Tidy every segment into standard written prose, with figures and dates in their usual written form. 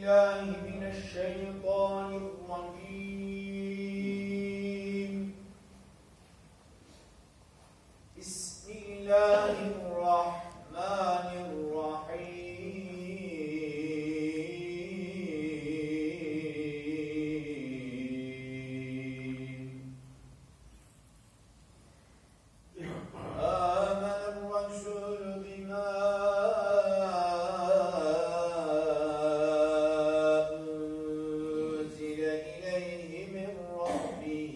بالله من الشيطان الرجيم. بسم الله الرحمن الرحيم. آمن الرسول بما أنزل إليه من ربه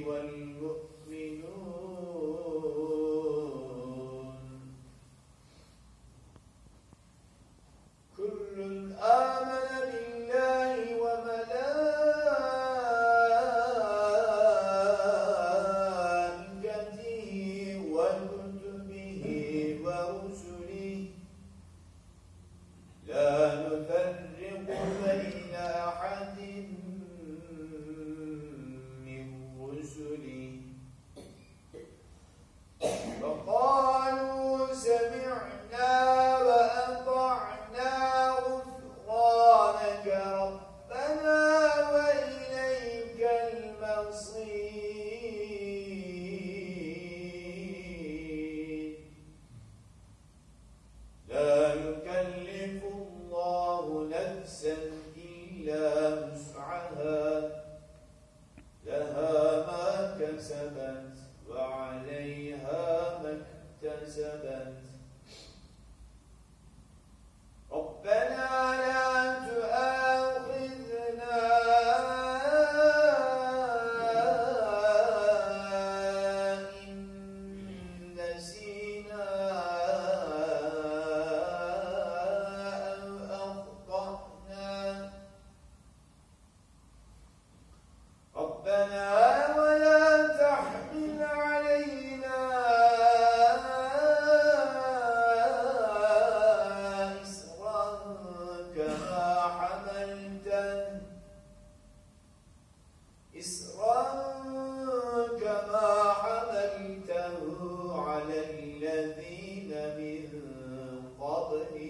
والمؤمنون كل آمن بالله وملائكته وكتبه ورسله لا نفرق بين أحد من رسله وقالوا سمعنا وأطعنا غفرانك ربنا وإليك المصير. لا يكلف الله نفسا إلا وسعها لها ما كسبت وعليها ما اكتسبت. ربنا لا تؤاخذنا إن نسينا أو أخطأنا. ربنا ولا تحمل علينا إصرا كما حملته على الذين من قبلنا